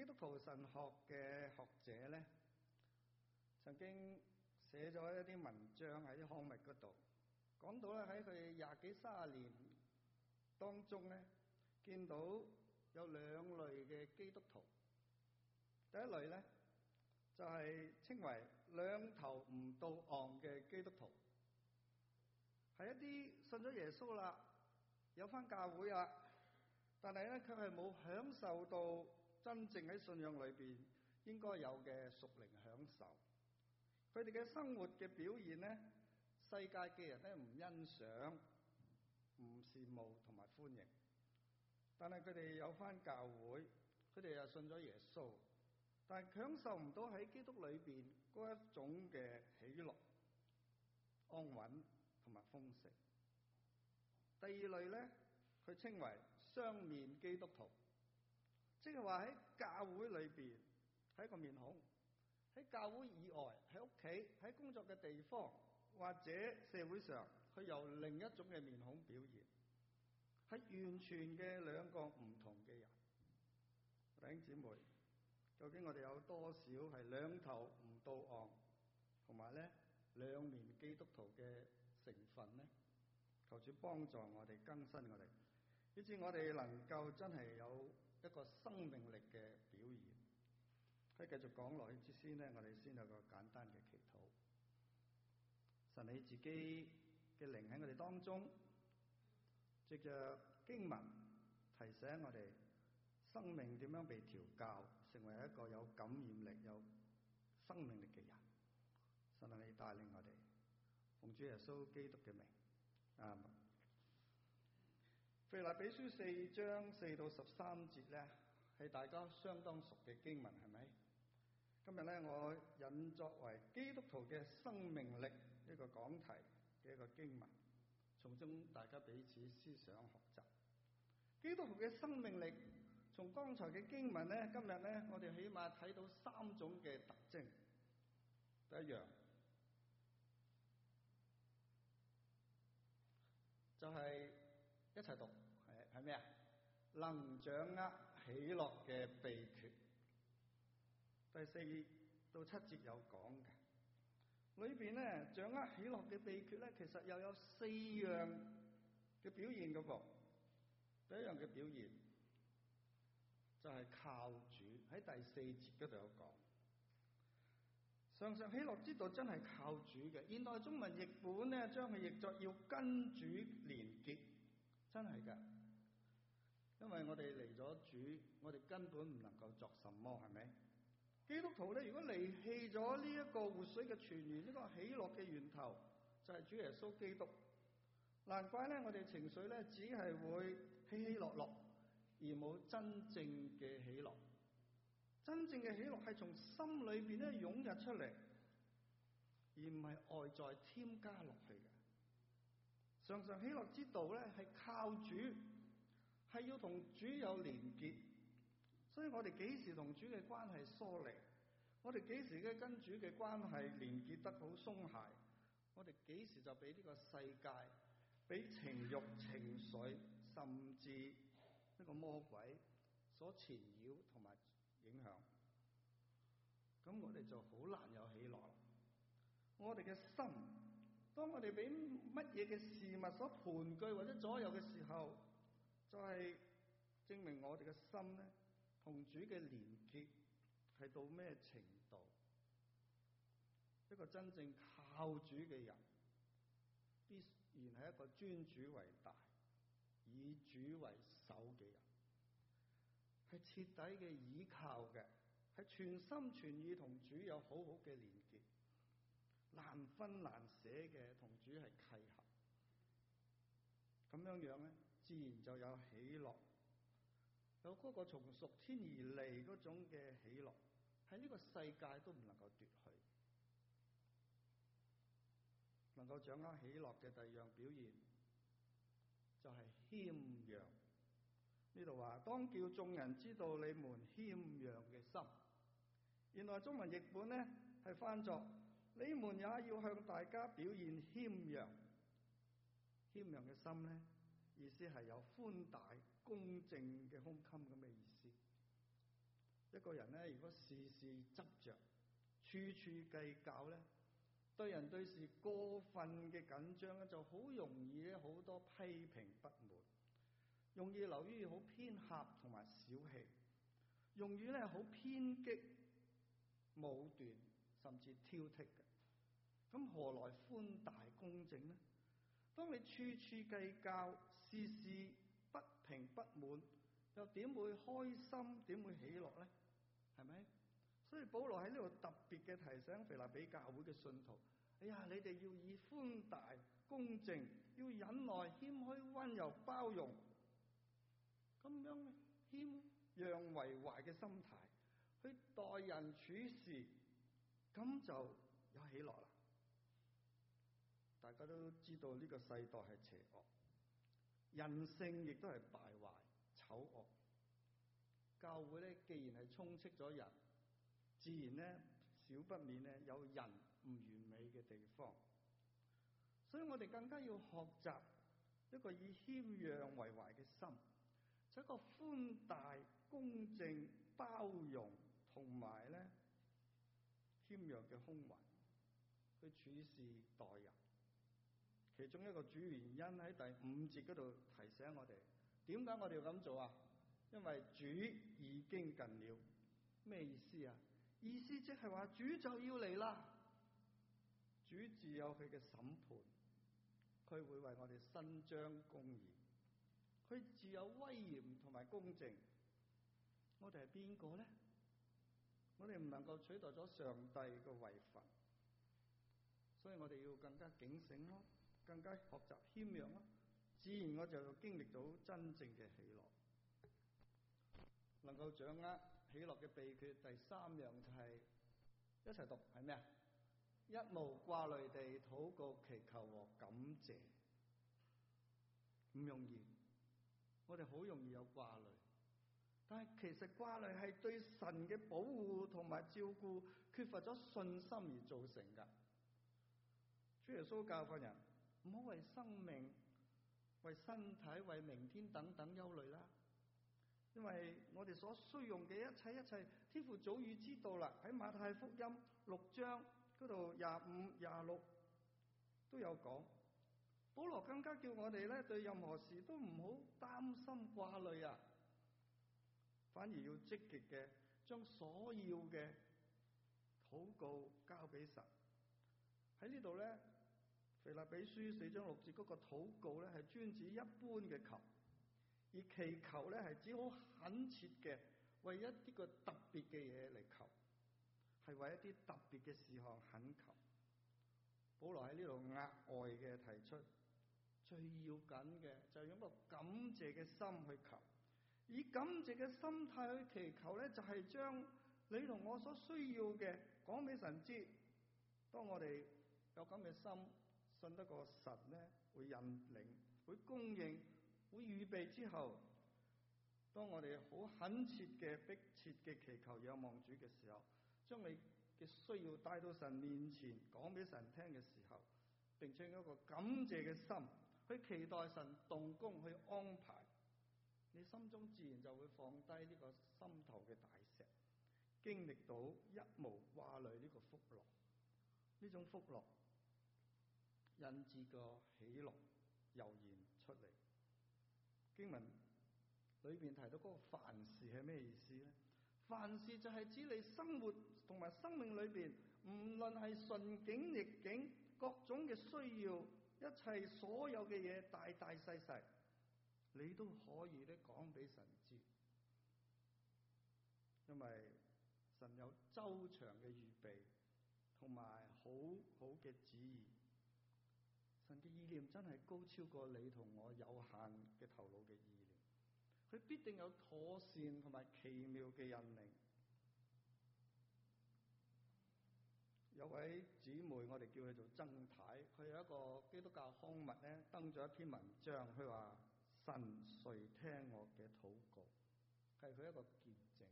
基督徒神學嘅學者咧，曾經寫咗一啲文章喺啲刊物嗰度，講到咧喺佢20幾30年當中咧，見到有兩類嘅基督徒。第一類咧就係稱為兩頭唔到岸嘅基督徒，係一啲信咗耶穌啦，有返教會啦，但係咧佢係冇享受到真正喺信仰裏邊應該有嘅屬靈享受。佢哋嘅生活嘅表現咧，世界嘅人咧唔欣賞、唔羨慕同埋歡迎，但係佢哋有返教會，佢哋又信咗耶穌，但係享受唔到喺基督裏邊嗰一種嘅喜樂、安穩同埋豐盛。第二類咧，佢稱為雙面基督徒，即係話喺教會裏邊係一個面孔，喺教會以外，喺屋企、喺工作嘅地方或者社會上，佢有另一種嘅面孔表現，係完全嘅兩個唔同嘅人。弟兄姊妹，究竟我哋有多少係兩頭唔到岸，同埋咧兩面基督徒嘅成分呢？求主幫助我哋更新我哋，以致我哋能夠真係有一個生命力嘅表現。喺繼續講落去之先呢，我哋先有個簡單嘅祈禱。神你自己嘅靈喺我哋當中，藉着經文提醒我哋生命點樣被調教，成為一個有感染力、有生命力嘅人。神你帶領我哋，奉主耶穌基督嘅名，阿們。腓立比書4章4到13節咧，係大家相當熟嘅經文，係咪？今日咧，我引作為基督徒嘅生命力呢個講題嘅一個經文，從中大家彼此思想學習。基督徒嘅生命力，從剛才嘅經文咧，今日咧，我哋起碼睇到3種嘅特徵。第一樣就係一齊讀，係咩啊？能掌握喜樂嘅秘訣。第4到7節有講嘅，裏邊咧掌握喜樂嘅秘訣咧，其實又有4樣嘅表現嘅噃。第一樣嘅表現就係靠主，喺第4節嗰度有講。常常喜樂之道真係靠主嘅。現代中文譯本咧將佢譯作要跟主連結，真係㗎。因為我哋離咗主，我哋根本唔能夠作什麼，係咪？基督徒咧，如果離棄咗呢一個活水嘅泉源，呢個喜樂嘅源頭就係主耶穌基督，難怪咧我哋情緒咧只係會起起落落，而冇真正嘅喜樂。真正嘅喜樂係從心裏邊咧湧入出嚟，而唔係外在添加落去嘅。常常喜樂之道咧係靠主，係要同主有連結。所以我哋幾時同主嘅關係疏離，我哋幾時嘅跟主嘅關係連結得好鬆懈，我哋幾時就俾呢個世界、俾情慾、情緒，甚至呢個魔鬼所纏繞同埋影響，咁我哋就好難有喜樂。我哋嘅心，當我哋俾乜嘢嘅事物所盤踞或者左右嘅時候，就係證明我哋嘅心咧同主嘅連結係到咩程度？一個真正靠主嘅人，必然係一個尊主為大、以主為首嘅人，係徹底嘅倚靠嘅，係全心全意同主有好好嘅連結，難分難捨嘅同主係契合。咁樣樣咧，自然就有喜樂。有嗰個從屬天而嚟嗰種嘅喜樂，喺呢個世界都唔能夠奪去。能夠掌握喜樂嘅第二樣表現，就係謙讓。呢度話，當叫眾人知道你們謙讓嘅心。原來中文譯本咧係翻作，你們也要向大家表現謙讓。謙讓嘅心咧，意思係有寬大公正嘅胸襟咁嘅意思。 一個人咧，如果事事執着、處處計較咧，對人對事過分嘅緊張咧，就好容易咧好多批評不滿，容易流於好偏狹同埋小氣，容易咧好偏激、武斷，甚至挑剔嘅。咁何來寬大公正呢？當你處處計較、事事不平不滿，又點會開心？點會喜樂呢？係咪？所以保羅喺呢度特別嘅提醒腓立比教會嘅信徒：哎呀，你哋要以寬大公正，要忍耐、謙虛、溫柔、包容，咁樣謙讓為懷嘅心態去待人處事，咁就有喜樂啦。大家都知道呢個世代係邪惡，人性亦都係敗壞醜惡。教會咧，既然係充斥咗人，自然咧少不免咧有人唔完美嘅地方。所以我哋更加要學習一個以謙讓為懷嘅心，就一個寬大、公正、包容同埋咧謙讓嘅胸懷去處事待人。其中一個主要原因喺第5節嗰度提醒我哋，點解我哋要咁做啊？因為主已經近了。咩意思啊？意思即係話主就要嚟啦。主自有佢嘅審判，佢會為我哋伸張公義，佢自有威嚴同埋公正。我哋係邊個咧？我哋唔能夠取代咗上帝嘅位份，所以我哋要更加警醒咯，更加學習謙讓咯，自然我就經歷到真正嘅喜樂。能夠掌握喜樂嘅秘訣，第3樣就係一齊讀，係咩啊？一無掛慮地禱告、祈求和感謝。唔容易，我哋好容易有掛慮，但係其實掛慮係對神嘅保護同埋照顧缺乏咗信心而造成噶。主耶穌教訓人唔好為生命、為身體、為明天等等憂慮啦。因為我哋所需用嘅一切，天父早已知道啦。喺馬太福音6章嗰度25、26都有講。保羅更加叫我哋咧對任何事都唔好擔心掛慮啊，反而要積極嘅將所要嘅禱告交俾神。喺呢度咧，腓立比書4章6節嗰個禱告咧係專指一般嘅求。而祈求咧係只好懇切嘅為一啲個特別嘅嘢嚟求，係為一啲特別嘅事項懇求。保羅喺呢度額外嘅提出，最要緊嘅就係用個感謝嘅心去求，以感謝嘅心態去祈求咧，就係將你同我所需要嘅講俾神知。當我哋有咁嘅心，信得過神咧會引領，會供應，會預備之後，當我哋好懇切嘅迫切嘅祈求仰望主嘅時候，將你嘅需要帶到神面前講俾神聽嘅時候，並且有一個感謝嘅心去期待神動工去安排，你心中自然就會放低呢個心頭嘅大石，經歷到一無掛慮呢個福樂。呢種福樂引致個喜樂油然出嚟。經文裏邊提到嗰個凡事係咩意思咧？凡事就係指你生活同埋生命裏邊，唔論係順境逆境，各種嘅需要，一切所有嘅嘢，大大細細，你都可以咧講俾神知，因為神有周詳嘅預備同埋好好嘅旨意。神嘅意念真係高超過你同我有限嘅頭腦嘅意念，佢必定有妥善同埋奇妙嘅引領。有位姊妹，我哋叫佢做曾太，佢有一個基督教刊物咧登咗一篇文章，佢話神垂聽我嘅禱告，係佢一個見證。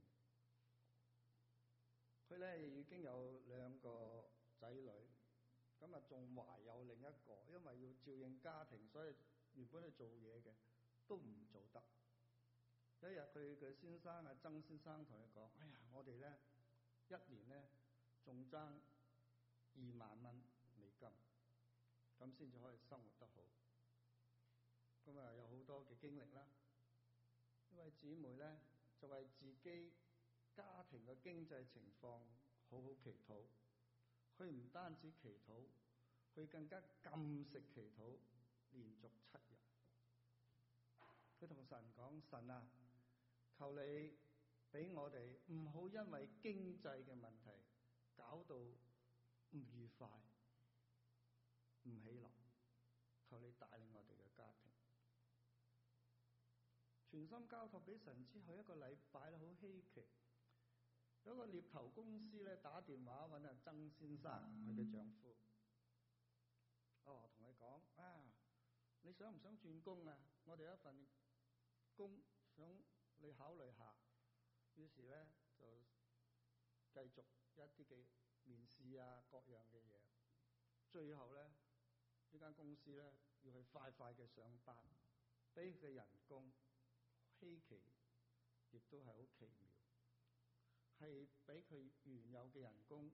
佢咧已經有2個仔女。咁啊，仲懷有另一個，因為要照應家庭，所以原本去做嘢嘅都唔做得， 有一日佢嘅先生阿曾先生同佢講：哎呀，我哋咧一年咧仲爭20,000美金，咁先至可以生活得好。咁啊有好多嘅經歷啦。呢位姊妹咧就為自己家庭嘅經濟情況好好祈禱。佢唔單止祈禱，佢更加禁食祈禱，連續7日。佢同神講：神啊，求你俾我哋唔好因為經濟嘅問題搞到唔愉快、唔喜樂。求你帶領我哋嘅家庭。全心交託俾神之後，1個禮拜咧，好稀奇，有一個獵頭公司咧打電話揾阿曾先生佢嘅丈夫，同佢講：你想唔想轉工啊？我哋有一份工想你考慮下。於是咧就繼續一啲嘅面試啊，各樣嘅嘢。最後咧呢間公司咧要佢快快嘅上班，俾佢嘅人工稀奇，亦都係好奇妙，係比佢原有嘅人工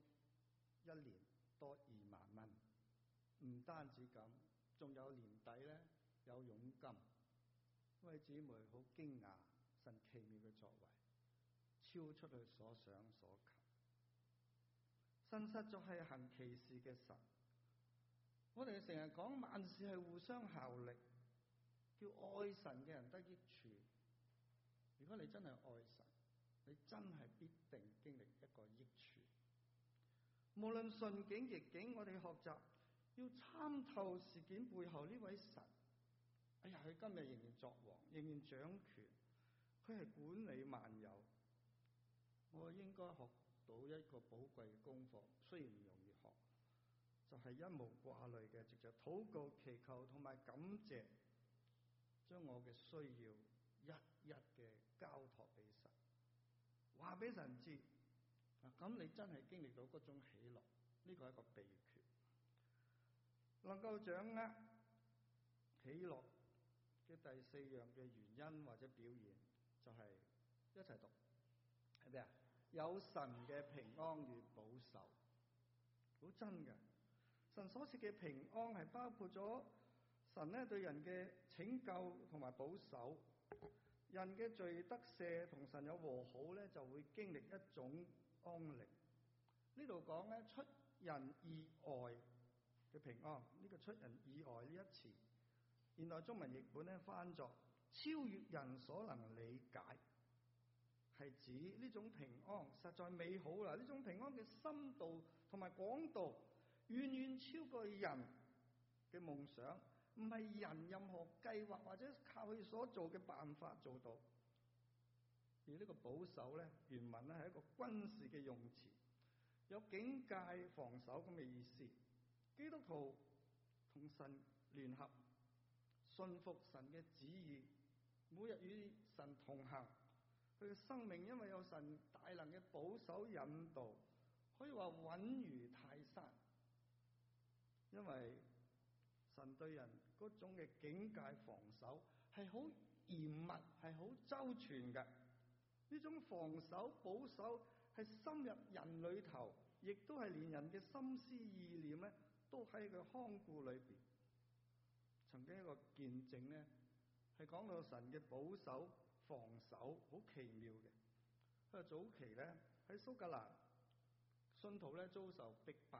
1年多20000蚊。唔單止咁，仲有年底咧有佣金。呢位姊妹好驚訝神奇妙嘅作為，超出佢所想所求。神實在係行奇事嘅神。我哋成日講萬事係互相效力，叫愛神嘅人得益處。如果你真係愛神，你真係必定經歷一個益處。無論順境逆境，我哋學習要參透事件背後呢位神。佢今日仍然作王，仍然掌權，佢係管理萬有。我應該學到一個寶貴嘅功課，雖然唔容易學，就係一無掛慮嘅，藉着禱告、祈求同埋感謝，將我嘅需要一一嘅交託俾神，話俾神知。咁你真係經歷到嗰種喜樂，呢個係一個秘訣。能夠掌握喜樂嘅第4樣嘅原因或者表現，就係一齊讀，係咩啊？有神嘅平安與保守。好真嘅，神所賜嘅平安係包括咗神咧對人嘅拯救同埋保守。人嘅罪得赦同神有和好咧，就會經歷一種安寧。呢度講咧出人意外嘅平安，呢個出人意外呢一詞，現代中文譯本咧翻作超越人所能理解，係指呢種平安實在美好啦。呢種平安嘅深度同埋廣度遠遠超過人嘅夢想，唔係人任何計劃或者靠佢所做嘅辦法做到。而呢個保守咧，原文咧係一個軍事嘅用詞，有警戒防守咁嘅意思。基督徒同神聯合，信服神嘅旨意，每日與神同行，佢嘅生命因為有神大能嘅保守引導，可以話穩如泰山。因為神對人嗰種嘅警戒防守係好嚴密，係好周全嘅。呢種防守保守係深入人裏頭，亦都係連人嘅心思意念咧，都喺佢看顧裏邊。曾經一個見證咧，係講到神嘅保守防守好奇妙嘅。佢話早期咧喺蘇格蘭，信徒咧遭受逼迫，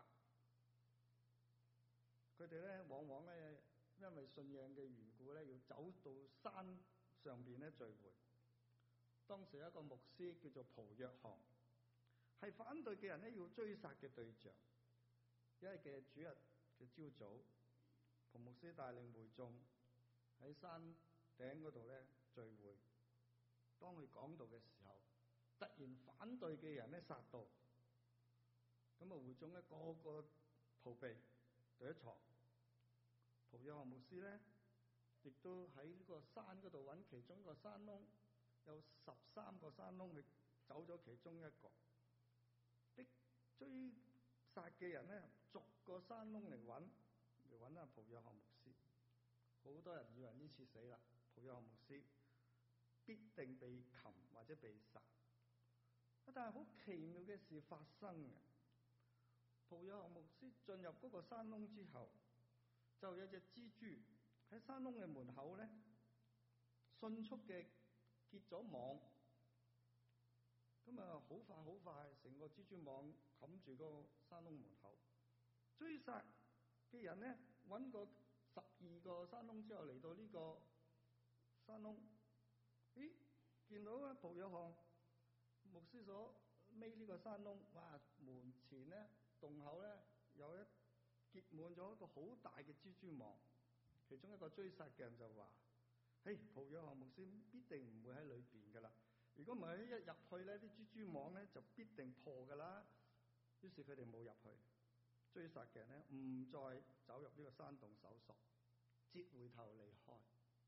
佢哋咧往往咧因為信仰嘅緣故咧，要走到山上邊咧聚會。當時有一個牧師叫做蒲約翰，係反對嘅人咧要追殺嘅對象。一日嘅主日嘅朝早，蒲牧師帶領會眾喺山頂嗰度咧聚會。當佢講道嘅時候，突然反對嘅人咧殺到，咁啊會眾咧個個逃避躲藏。蒲約翰牧師咧亦都喺呢個山嗰度揾其中一個山窿。有13個山窿，佢走咗其中一個，逼追殺嘅人咧，逐個山窿嚟揾阿蒲約翰牧師。好多人以為呢次死啦，蒲約翰牧師必定被擒或者被殺。但係好奇妙嘅事發生嘅，蒲約翰牧師進入嗰個山窿之後，就有隻蜘蛛喺山窿嘅門口咧，迅速嘅結咗網。咁啊，好快，成個蜘蛛網冚住個山窿門口。追殺嘅人咧，揾過12個山窿之後嚟到呢個山窿，咦，見到啊蒲約翰牧師所孭呢個山窿，哇！門前咧洞口咧有一結滿咗一個好大嘅蜘蛛網。其中一個追殺嘅人就話：嘿，蒲約翰牧師必定唔會喺裏邊噶啦。如果唔係一入去咧，啲蜘蛛網咧就必定破噶啦。於是佢哋冇入去。追殺嘅人咧唔再走入呢個山洞搜索，折回頭離開。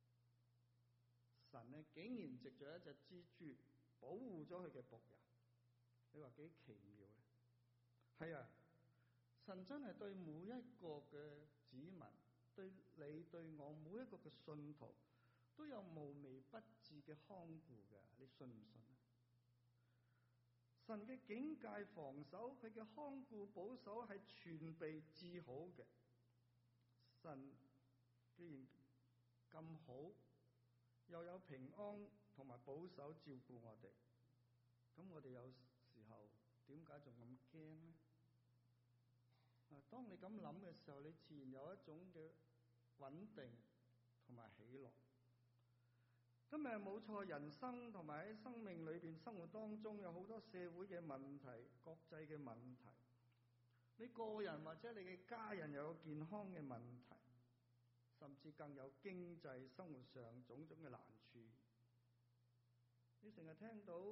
神咧竟然藉著一隻蜘蛛保護咗佢嘅僕人。你話幾奇妙咧？係啊，神真係對每一個嘅子民，對你對我每一個嘅信徒都有無微不至嘅看顧嘅，你信唔信啊？神嘅警戒防守，佢嘅看顧保守係全備治好嘅。神既然咁好，又有平安同埋保守照顧我哋，咁我哋有時候點解仲咁驚咧？啊，當你咁諗嘅時候，你自然有一種嘅穩定同埋喜樂。今日冇錯，人生同埋喺生命裏邊生活當中有好多社會嘅問題、國際嘅問題，你個人或者你嘅家人又有健康嘅問題，甚至更有經濟生活上種種嘅難處。你成日聽到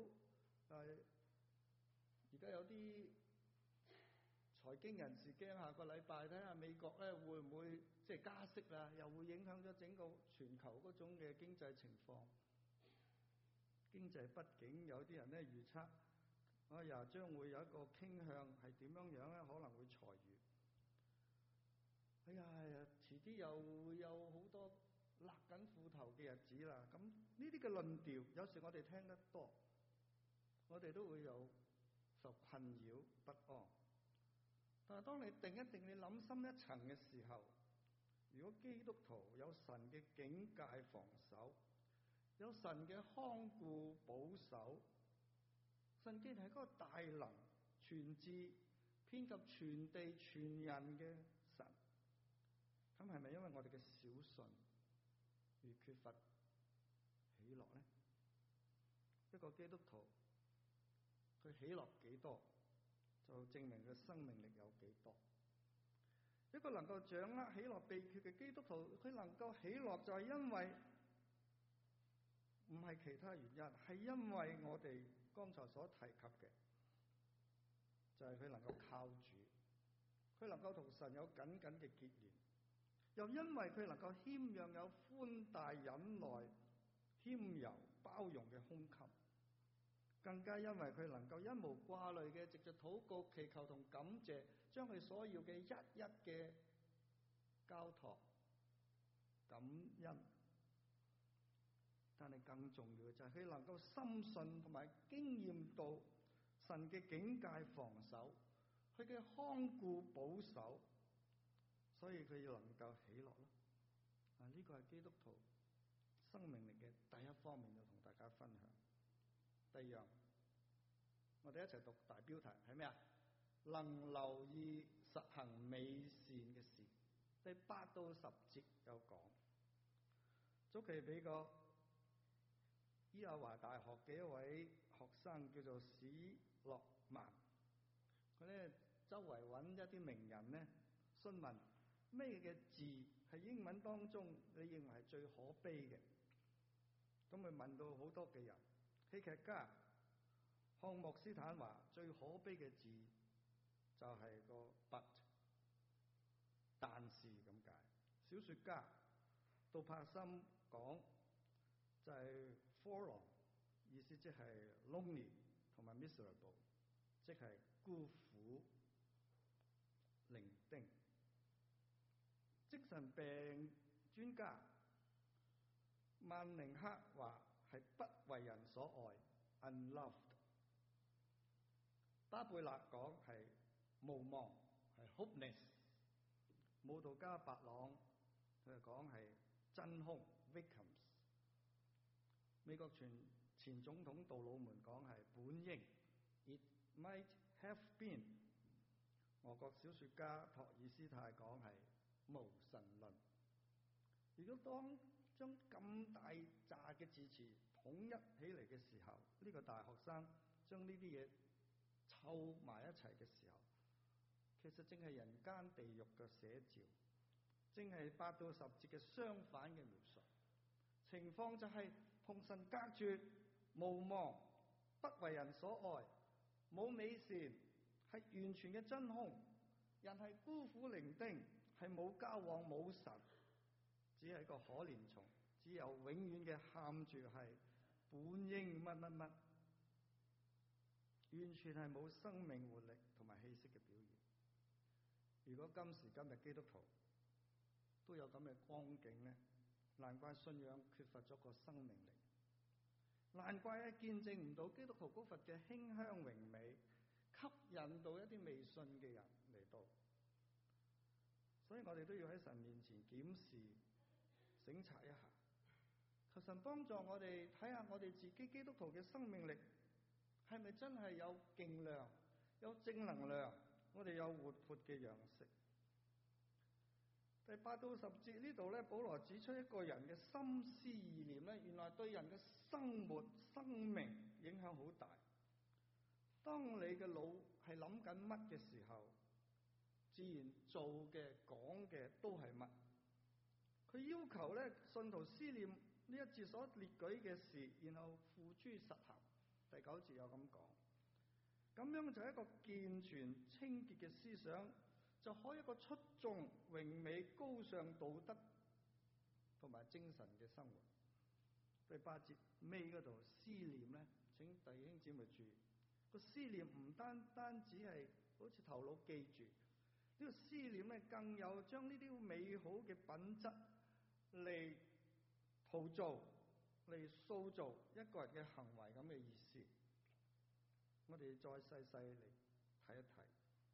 而家有啲財經人士驚下個禮拜睇下美國咧會唔會即係加息啦，又會影響咗整個全球嗰種嘅經濟情況。經濟畢竟有啲人咧預測又將會有一個傾向係點樣樣咧，可能會裁員。哎呀，遲啲又會有好多勒緊褲頭嘅日子啦。咁呢啲嘅論調，有時我哋聽得多，我哋都會有受困擾不安。但係當你定一定，你諗深一層嘅時候，如果基督徒有神嘅警戒防守，有神嘅看顧保守，神既然係嗰個大能全智遍及全地全人嘅神，咁係咪因為我哋嘅小信而缺乏喜樂咧？一個基督徒佢喜樂幾多，就證明佢生命力有幾多。一個能夠掌握喜樂秘訣嘅基督徒，佢能夠喜樂就係因為唔係其他原因，係因為我哋剛才所提及嘅，就係佢能夠靠主，佢能夠同神有緊緊嘅結連，又因為佢能夠謙讓有寬大忍耐、謙柔包容嘅胸襟，更加因為佢能夠一無掛慮嘅藉着禱告、祈求同感謝，將佢所要嘅一一嘅交託、感恩。但係更重要嘅就係佢能夠深信同埋經驗到神嘅警戒防守，佢嘅看顧保守，所以佢要能夠喜樂咯。呢個係基督徒生命力嘅第一方面，要同大家分享。第二樣，我哋一齊讀大標題係咩啊？能留意實行美善嘅事。第8到10節有講。早期俾個伊亞華大學嘅一位學生叫做史洛曼，佢咧周圍揾一啲名人咧詢問咩嘅字係英文當中你認為係最可悲嘅？咁佢問到好多嘅人，戲劇家漢莫斯坦話最可悲嘅字就係個 but， 但是咁解。小說家杜柏森講就係 forlorn， 意思即係 lonely 同埋 miserable， 即係孤苦伶仃。精神病專家曼寧克話係不為人所愛 ，unloved。巴貝勒講係無望，係 hopeless。舞蹈家白朗佢係講係真空 vacuums。美國前總統杜魯門講係本應 it might have been。俄國小說家托爾斯泰講係無神論。如果當將咁大扎嘅字詞統一起嚟嘅時候，呢個大學生將呢啲嘢湊埋一齊嘅時候，其實正係人間地獄嘅寫照，正係8到10節嘅相反嘅描述。情況就係同神隔絕、無望、不為人所愛、冇美善，係完全嘅真空。人係孤苦伶仃，係冇交往、冇神，只係一個可憐蟲，只有永遠嘅喊住係本應乜乜乜，完全係冇生命活力同埋氣息嘅表現。如果今時今日基督徒都有咁嘅光景咧，難怪信仰缺乏咗個生命力，難怪見證唔到基督徒嗰份嘅馨香榮美，吸引到一啲未信嘅人嚟到。所以我哋都要喺神面前檢視、省察一下，求神幫助我哋睇下我哋自己基督徒嘅生命力係咪真係有勁量、有正能量，我哋有活潑嘅樣式。第8到10節呢度咧，保羅指出一個人嘅心思意念咧，原來對人嘅生活、生命影響好大。當你嘅腦係諗緊乜嘅時候，自然做嘅、講嘅都係乜。佢要求咧，信徒思念呢一節所列舉嘅事，然後付諸實行。第9節有咁講，咁樣就係一個健全清潔嘅思想，就可以一個出眾榮美高尚道德同埋精神嘅生活。第8節尾嗰度思念咧，請弟兄姊妹注意，個思念唔單單只係好似頭腦記住，呢個思念咧更有將呢啲美好嘅品質嚟陶造、嚟塑造一個人嘅行為咁嘅意思。我哋再細細嚟睇一睇。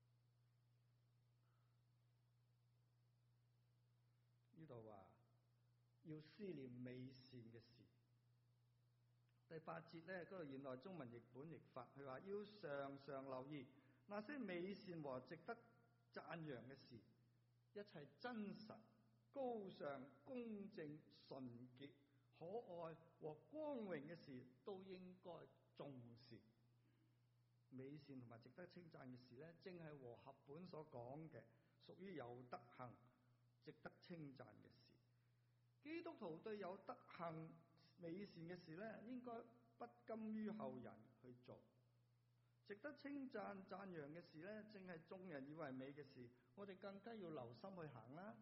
呢度話要思念美善嘅事。第8節咧，嗰個現代中文譯本譯法，佢話要常常留意那些美善和值得讚揚嘅事，一切真實、高尚、公正、純潔、可愛和光榮嘅事，都應該重視。美善同埋值得稱讚嘅事咧，正係和合本所講嘅，屬於有德行、值得稱讚嘅事。基督徒對有德行、美善嘅事咧，應該不甘於後人去做。值得稱讚、讚揚嘅事咧，正係眾人以為美嘅事，我哋更加要留心去行啦。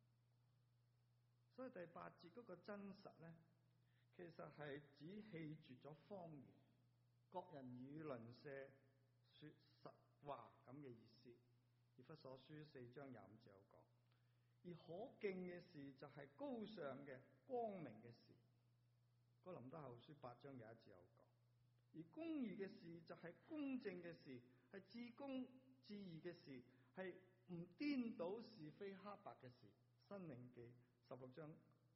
所以第8節嗰個真實咧，其實係指棄絕咗謊言，各人與鄰舍說實話咁嘅意思。以弗所書4章25節有講。而可敬嘅事就係高尚嘅、光明嘅事。哥林多後書8章有一節有講。而公義嘅事就係公正嘅事，係至公至義嘅事，係唔顛倒是非黑白嘅事。申命記16章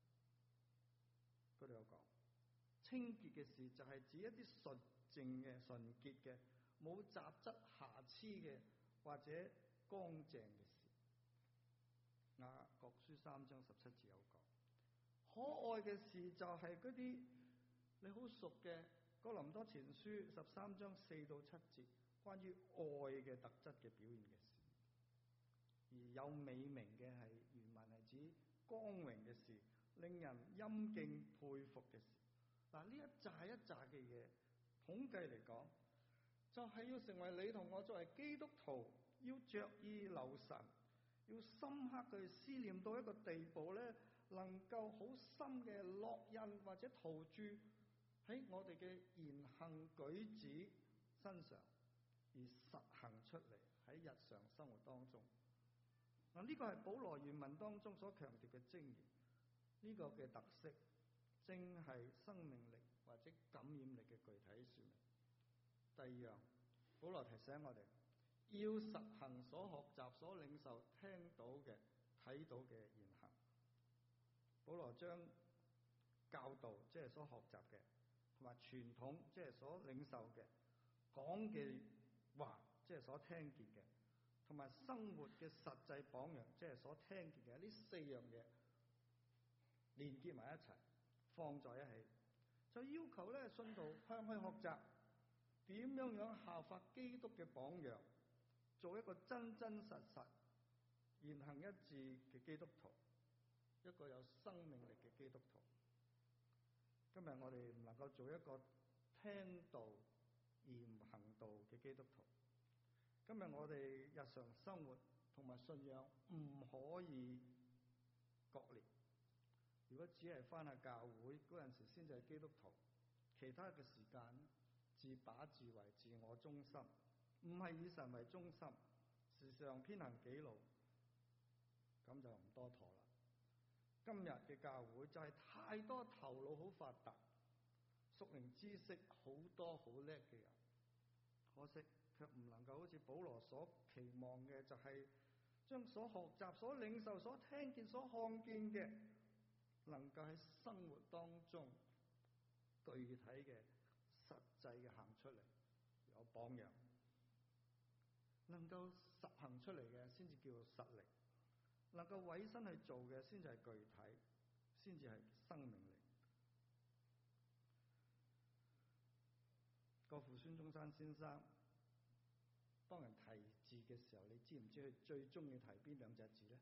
嗰度有講。清潔嘅事就係指一啲純正嘅、純潔嘅、冇雜質瑕疵嘅或者乾淨嘅事。雅各書3章17節有講。可愛嘅事就係嗰啲你好熟嘅哥林多前書13章4到7節關於愛嘅特質嘅表現嘅事。而有美名嘅係原文係指光榮嘅事，令人欽敬佩服嘅事。嗱，呢一紮嘅嘢統計嚟講，就係要成為你同我作為基督徒要着意留神，要深刻去思念到一個地步咧，能夠好深嘅烙印或者陶鑄喺我哋嘅言行舉止身上，而實行出嚟喺日常生活當中。嗱，呢個係保羅原文當中所強調嘅精義，呢個嘅特色正係生命力或者感染力嘅具體説明。第二樣，保羅提醒我哋要實行所學習、所領受、聽到嘅、睇到嘅言行。保羅將教導，即係所學習嘅，同埋傳統，即係所領受嘅，講嘅話，即係所聽見嘅，同埋生活嘅實際榜樣，即係所聽見嘅，呢四樣嘢連結埋一齊，放在一起，就要求咧信徒向佢學習點樣效法基督嘅榜樣，做一個真真實實言行一致嘅基督徒，一個有生命力嘅基督徒。今日我哋唔能夠做一個聽道而唔行道嘅基督徒。今日我哋日常生活同埋信仰唔可以割裂。如果只係返下教會嗰陣時先至係基督徒，其他嘅時間自把自為、自我中心，唔係以神為中心，時常偏行己路，咁就唔多妥啦。今日嘅教會就係太多頭腦好發達、屬靈知識好多好叻嘅人，可惜卻唔能夠好似保羅所期望嘅，就係將所學習、所領受、所聽見、所看見嘅，能夠喺生活當中具體嘅、實際嘅行出嚟，有榜樣，能夠實行出嚟嘅先至叫做實力，能夠委身去做嘅先至係具體，先至係生命力。國父孫中山先生幫人題字嘅時候，你知唔知佢最中意提邊兩隻字咧？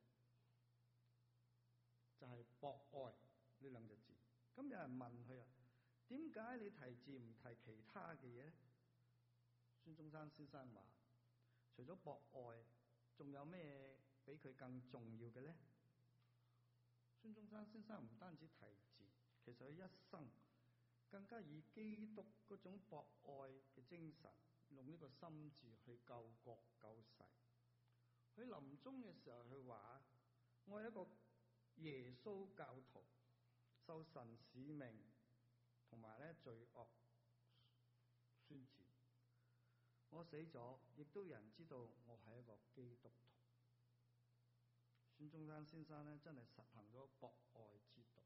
就係博愛呢兩隻字。咁有人問佢啊，點解你提字唔提其他嘅嘢咧？孫中山先生話：除咗博愛，仲有咩比佢更重要嘅咧？孫中山先生唔單止提字，其實佢一生更加以基督嗰種博愛嘅精神，用呢個心志去救國救世。佢臨終嘅時候，佢話：我係一個耶穌教徒，受神使命同埋咧罪惡宣戰。我死咗，亦都有人知道我係一個基督徒。孫中山先生咧真係實行咗博愛之道。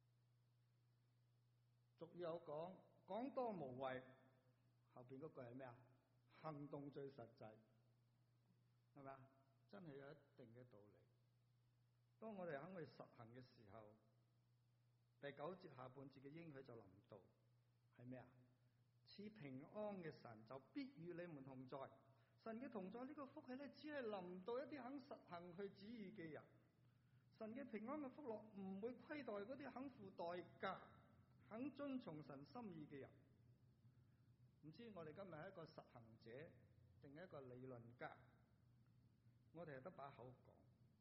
俗語有講，講多無謂，後邊嗰句係咩啊？行動最實際，係咪啊？真係有一定嘅道理。當我哋肯去實行嘅時候，第9節下半節嘅應許就臨到，係咩啊？賜平安嘅神就必與你們同在。神嘅同在呢個福氣咧，只係臨到一啲肯實行佢旨意嘅人。神嘅平安嘅福樂唔會虧待嗰啲肯付代價、肯遵從神心意嘅人。唔知我哋今日係一個實行者定係一個理論家？我哋係得把口講，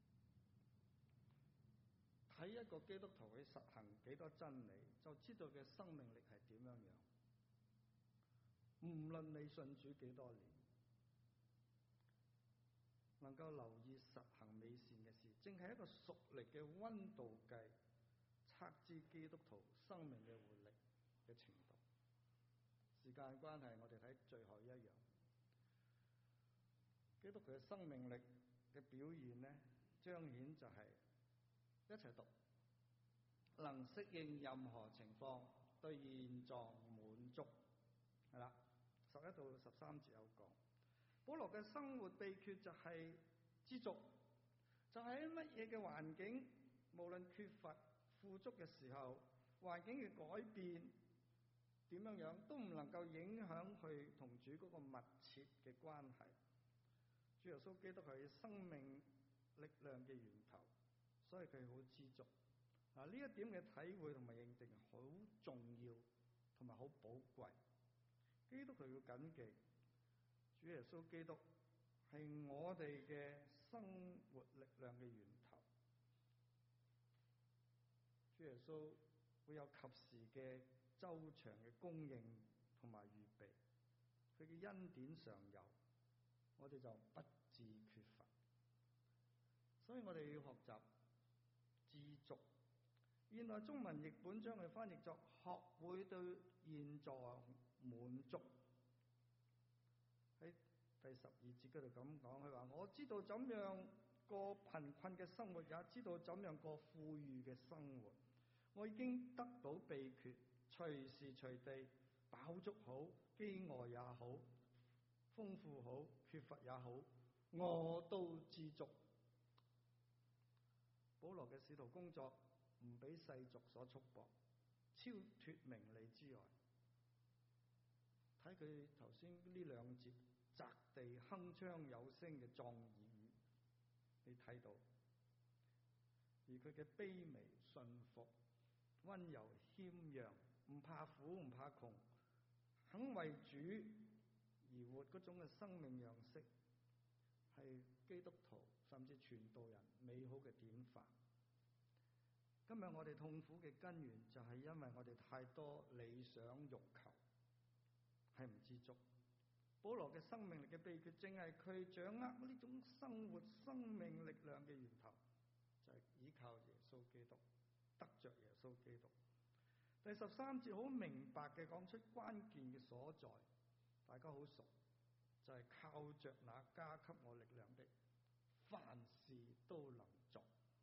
睇一個基督徒去實行幾多真理，就知道嘅生命力係點樣樣。唔論你信主幾多年，能夠留意實行美善嘅事，正係一個屬靈嘅溫度計，測知基督徒生命嘅活力嘅程度。時間關係，我哋睇最後一樣，基督徒嘅生命力嘅表現咧，彰顯就係一齊讀，能適應任何情況，對現狀滿足，係啦。11到13節有講，保羅嘅生活秘訣就係知足，就喺乜嘢嘅環境，無論缺乏富足嘅時候，環境嘅改變點樣樣，都唔能夠影響佢同主嗰個密切嘅關係。主耶穌基督係生命力量嘅源頭，所以佢好知足。呢一點嘅體會同埋認定好重要，同埋好寶貴。基督徒要謹記，主耶穌基督係我哋嘅生活力量嘅源頭。主耶穌會有及時嘅周詳嘅供應同埋預備，佢嘅恩典常有，我哋就不致缺乏。所以我哋要學習知足， 原來中文譯本將佢翻譯作學會對現狀滿足。喺第12節嗰度咁講，佢話：我知道怎樣過貧困嘅生活，也知道怎樣過富裕嘅生活。我已經得到秘訣，隨時隨地飽足好，飢餓也好，豐富好，缺乏也好，我都知足。保羅嘅使徒工作唔俾世俗所束縛，超脫名利之外。睇佢頭先呢兩節擲地鏗鏘有聲嘅壯語，你睇到，而佢嘅卑微順服、溫柔謙讓，唔怕苦唔怕窮，肯為主而活嗰種嘅生命樣式，係基督徒甚至傳道人美好嘅典範。今日我哋痛苦嘅根源就係因為我哋太多理想欲求，係唔知足。保羅嘅生命力嘅秘訣，正係佢掌握呢種生活生命力量嘅源頭，就係依靠耶穌基督，得着耶穌基督。第13節好明白嘅講出關鍵嘅所在，大家好熟，就係靠着那加給我力量的，凡事都能做。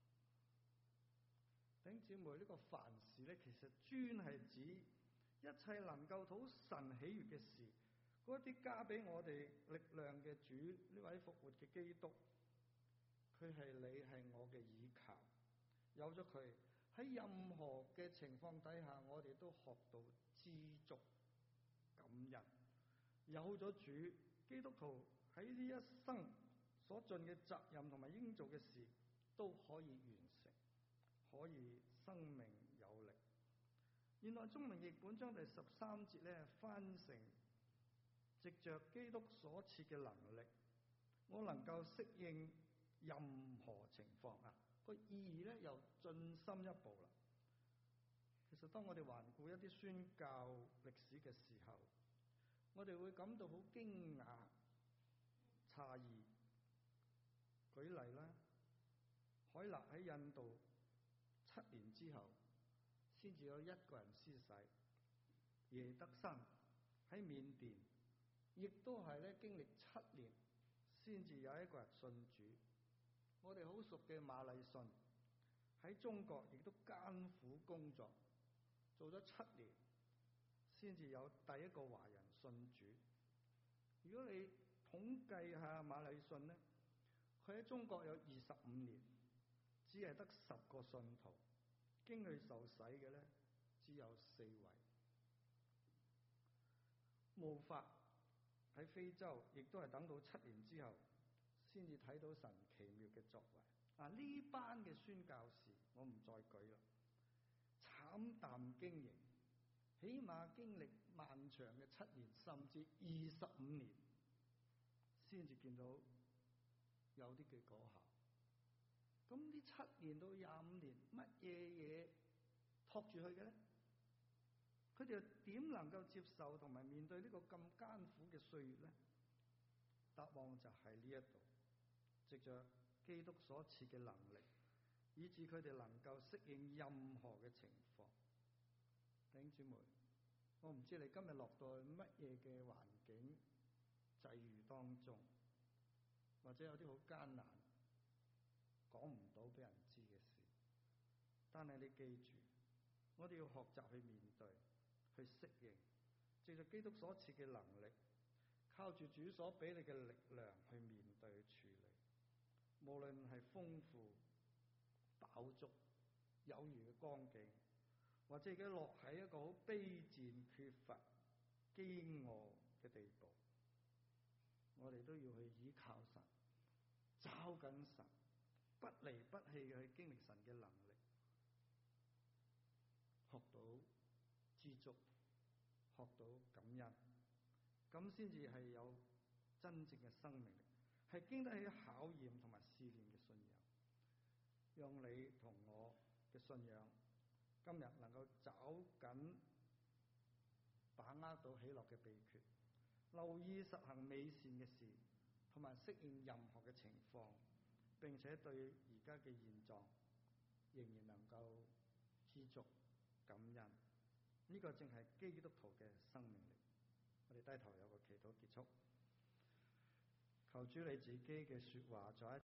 弟兄姊妹，呢個凡事咧，其實專係指一切能夠討神喜悅嘅事，嗰啲加俾我哋力量嘅主，呢位復活嘅基督，佢係你係我嘅倚靠。有咗佢，喺任何嘅情況底下，我哋都學到知足感恩。有咗主，基督徒喺呢一生所盡嘅責任同埋應做嘅事都可以完成，可以生命有力。原來中文譯本將第13節咧翻成藉着基督所賜嘅能力，我能夠適應任何情況啊！個意義咧又進深一步啦。其實當我哋環顧一啲宣教歷史嘅時候，我哋會感到好驚訝、詫異。舉例啦，海納喺印度7年之後，先至有1個人施洗；耶德生喺緬甸，亦都係咧經歷7年，先至有1個人信主。我哋好熟嘅馬禮遜喺中國，亦都艱苦工作，做咗7年，先至有第一個華人信主。如果你統計下馬禮遜咧，佢喺中國有25年，只係得10個信徒，經佢受洗嘅咧只有4位。慕法喺非洲，亦都係等到7年之後，先至睇到神奇妙嘅作為。呢班嘅宣教士，我唔再舉啦。慘淡經營，起碼經歷漫長嘅7年，甚至25年，先至見到有啲嘅果效。咁呢7年到25年，乜嘢托住佢嘅咧？佢哋又點能夠接受同埋面對呢個咁艱苦嘅歲月咧？答案就喺呢一度，藉着基督所賜嘅能力，以致佢哋能夠適應任何嘅情況。弟兄姊妹，我唔知你今日落到去乜嘢嘅環境際遇當中，或者有啲好艱難講唔到俾人知嘅事，但係你記住，我哋要學習去面對，去適應，藉着基督所賜嘅能力，靠住主所俾你嘅力量去面對處理。無論係豐富、飽足、有餘嘅光景，或者已經落喺一個好卑賤、缺乏、飢餓嘅地步，我哋都要去依靠神，抓緊神，不離不棄嘅去經歷神嘅能力，學到知足，學到感恩，咁先至係有真正嘅生命力，係經得起考驗同埋試煉嘅信仰。讓你同我嘅信仰今日能夠找緊把握到喜樂嘅秘訣，留意實行美善嘅事，同埋適應任何嘅情況，並且對而家嘅現狀仍然能夠知足感恩。呢個正係基督徒嘅生命力。我哋低頭有個祈禱結束。求主你自己嘅說話再一